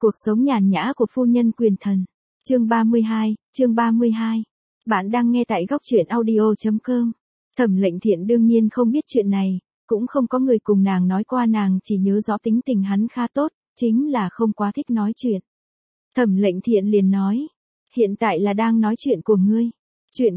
Cuộc sống nhàn nhã của phu nhân quyền thần. Chương 32. Bạn đang nghe tại góc truyện audio.com. Thẩm Lệnh Thiện đương nhiên không biết chuyện này, cũng không có người cùng nàng nói qua, nàng chỉ nhớ rõ tính tình hắn khá tốt, chính là không quá thích nói chuyện. Thẩm Lệnh Thiện liền nói, hiện tại là đang nói chuyện của ngươi. Chuyện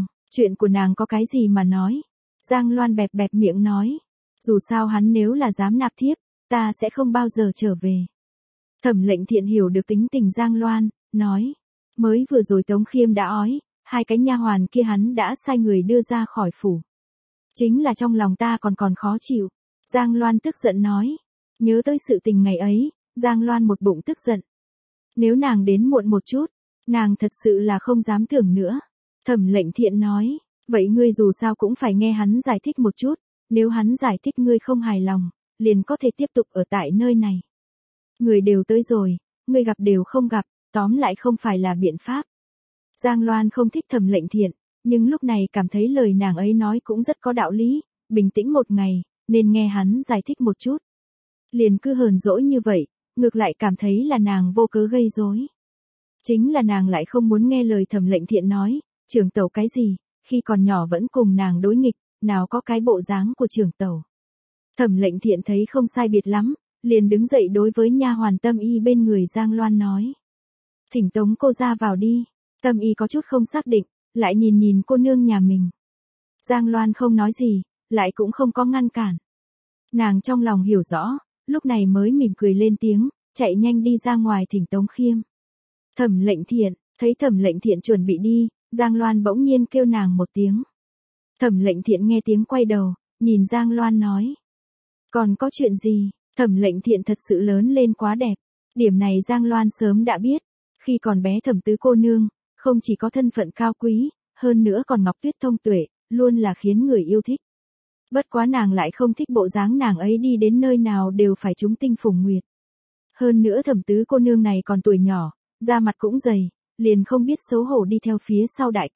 của nàng có cái gì mà nói? Giang Loan bẹp bẹp miệng nói, dù sao hắn nếu là dám nạp thiếp, ta sẽ không bao giờ trở về. Thẩm Lệnh Thiện hiểu được tính tình Giang Loan, nói, mới vừa rồi Tống Khiêm đã ói, hai cái nha hoàn kia hắn đã sai người đưa ra khỏi phủ. Chính là trong lòng ta còn khó chịu. Giang Loan tức giận nói, nhớ tới sự tình ngày ấy, Giang Loan một bụng tức giận. Nếu nàng đến muộn một chút, nàng thật sự là không dám tưởng nữa. Thẩm Lệnh Thiện nói, vậy ngươi dù sao cũng phải nghe hắn giải thích một chút, nếu hắn giải thích ngươi không hài lòng, liền có thể tiếp tục ở tại nơi này. Người đều tới rồi, ngươi gặp đều không gặp, tóm lại không phải là biện pháp. Giang Loan không thích Thẩm Lệnh Thiện, nhưng lúc này cảm thấy lời nàng ấy nói cũng rất có đạo lý, bình tĩnh một ngày, nên nghe hắn giải thích một chút. Liền cứ hờn dỗi như vậy, ngược lại cảm thấy là nàng vô cớ gây rối. Chính là nàng lại không muốn nghe lời Thẩm Lệnh Thiện nói, trưởng tẩu cái gì, khi còn nhỏ vẫn cùng nàng đối nghịch, nào có cái bộ dáng của trưởng tẩu. Thẩm Lệnh Thiện thấy không sai biệt lắm, liền đứng dậy đối với nha hoàn Tâm Y bên người Giang Loan nói. Thỉnh Tống cô ra vào đi. Tâm Y có chút không xác định, lại nhìn cô nương nhà mình. Giang Loan không nói gì, lại cũng không có ngăn cản. Nàng trong lòng hiểu rõ, lúc này mới mỉm cười lên tiếng, chạy nhanh đi ra ngoài thỉnh Tống Khiêm. Thẩm Lệnh Thiện, thấy Thẩm Lệnh Thiện chuẩn bị đi, Giang Loan bỗng nhiên kêu nàng một tiếng. Thẩm Lệnh Thiện nghe tiếng quay đầu, nhìn Giang Loan nói. Còn có chuyện gì? Thẩm Lệnh Thiện thật sự lớn lên quá đẹp. Điểm này Giang Loan sớm đã biết. Khi còn bé Thẩm tứ cô nương, không chỉ có thân phận cao quý, hơn nữa còn ngọc tuyết thông tuệ, luôn là khiến người yêu thích. Bất quá nàng lại không thích bộ dáng nàng ấy đi đến nơi nào đều phải trúng tinh phùng nguyệt. Hơn nữa Thẩm tứ cô nương này còn tuổi nhỏ, da mặt cũng dày, liền không biết xấu hổ đi theo phía sau đại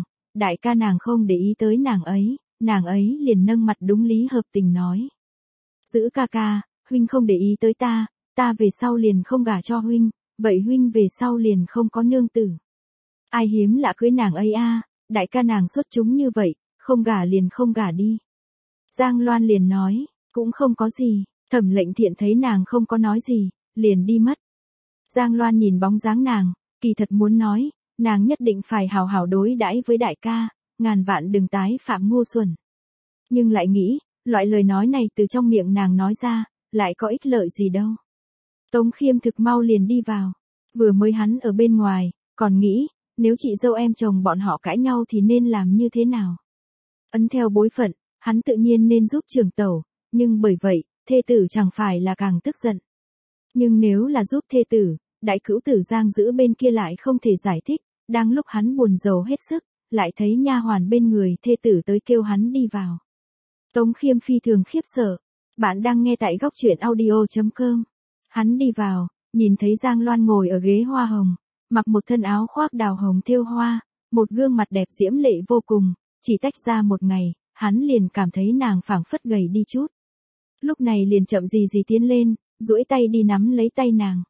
ca nàng không để ý tới nàng ấy liền nâng mặt đúng lý hợp tình nói. Giữ ca, huynh không để ý tới ta về sau liền không gả cho huynh, vậy huynh về sau liền không có nương tử. Ai hiếm lạ cưới nàng ấy a, đại ca nàng xuất chúng như vậy, không gả liền không gả đi. Giang Loan liền nói, cũng không có gì. Thẩm Lệnh Thiện thấy nàng không có nói gì, liền đi mất. Giang Loan nhìn bóng dáng nàng, kỳ thật muốn nói, nàng nhất định phải hào hào đối đãi với đại ca, ngàn vạn đừng tái phạm ngu xuẩn. Nhưng lại nghĩ, loại lời nói này từ trong miệng nàng nói ra, lại có ích lợi gì đâu. Tống Khiêm thực mau liền đi vào. Vừa mới hắn ở bên ngoài, còn nghĩ, nếu chị dâu em chồng bọn họ cãi nhau thì nên làm như thế nào. Ấn theo bối phận, hắn tự nhiên nên giúp trưởng tẩu, nhưng bởi vậy, thê tử chẳng phải là càng tức giận. Nhưng nếu là giúp thê tử, đại cữu tử Giang Dữ bên kia lại không thể giải thích, đang lúc hắn buồn rầu hết sức, lại thấy nha hoàn bên người thê tử tới kêu hắn đi vào. Tống Khiêm phi thường khiếp sợ. Bạn đang nghe tại góc truyện audio.com. Hắn đi vào, nhìn thấy Giang Loan ngồi ở ghế hoa hồng, mặc một thân áo khoác đào hồng thêu hoa, một gương mặt đẹp diễm lệ vô cùng, chỉ tách ra một ngày, hắn liền cảm thấy nàng phảng phất gầy đi chút. Lúc này liền chậm gì tiến lên, duỗi tay đi nắm lấy tay nàng.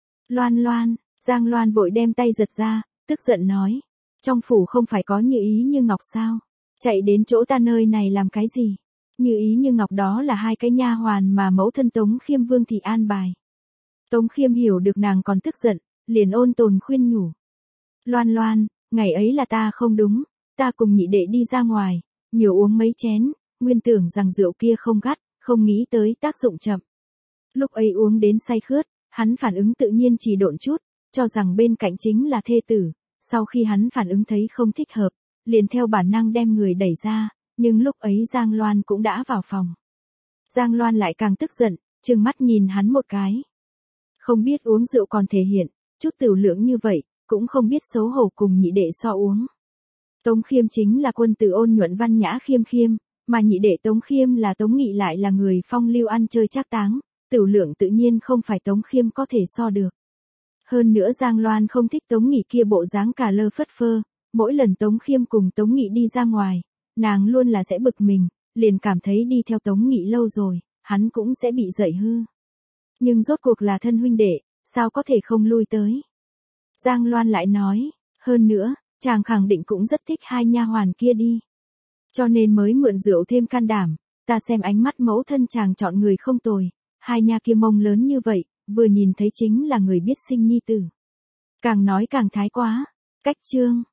Loan, Giang Loan vội đem tay giật ra, tức giận nói, trong phủ không phải có Như Ý Như Ngọc sao? Chạy đến chỗ ta nơi này làm cái gì? Như Ý Như Ngọc đó là hai cái nha hoàn mà mẫu thân Tống Khiêm Vương thị an bài. Tống Khiêm hiểu được nàng còn tức giận, liền ôn tồn khuyên nhủ. Loan, ngày ấy là ta không đúng, ta cùng nhị đệ đi ra ngoài, nhiều uống mấy chén, nguyên tưởng rằng rượu kia không gắt, không nghĩ tới tác dụng chậm. Lúc ấy uống đến say khướt, hắn phản ứng tự nhiên trì độn chút, cho rằng bên cạnh chính là thê tử, sau khi hắn phản ứng thấy không thích hợp, liền theo bản năng đem người đẩy ra, nhưng lúc ấy Giang Loan cũng đã vào phòng. Giang Loan lại càng tức giận, trừng mắt nhìn hắn một cái. Không biết uống rượu còn thể hiện, chút tiểu lượng như vậy, cũng không biết xấu hổ cùng nhị đệ so uống. Tống Khiêm chính là quân tử ôn nhuận văn nhã khiêm, mà nhị đệ Tống Khiêm là Tống Nghị lại là người phong lưu ăn chơi trác táng, tiểu lượng tự nhiên không phải Tống Khiêm có thể so được. Hơn nữa Giang Loan không thích Tống Nghị kia bộ dáng cà lơ phất phơ, mỗi lần Tống Khiêm cùng Tống Nghị đi ra ngoài, nàng luôn là sẽ bực mình, liền cảm thấy đi theo Tống Nghị lâu rồi, hắn cũng sẽ bị dậy hư. Nhưng rốt cuộc là thân huynh đệ, sao có thể không lui tới. Giang Loan lại nói, hơn nữa, chàng khẳng định cũng rất thích hai nha hoàn kia đi. Cho nên mới mượn rượu thêm can đảm, ta xem ánh mắt mẫu thân chàng chọn người không tồi, hai nha kia mông lớn như vậy, vừa nhìn thấy chính là người biết sinh nhi tử. Càng nói càng thái quá, cách chương.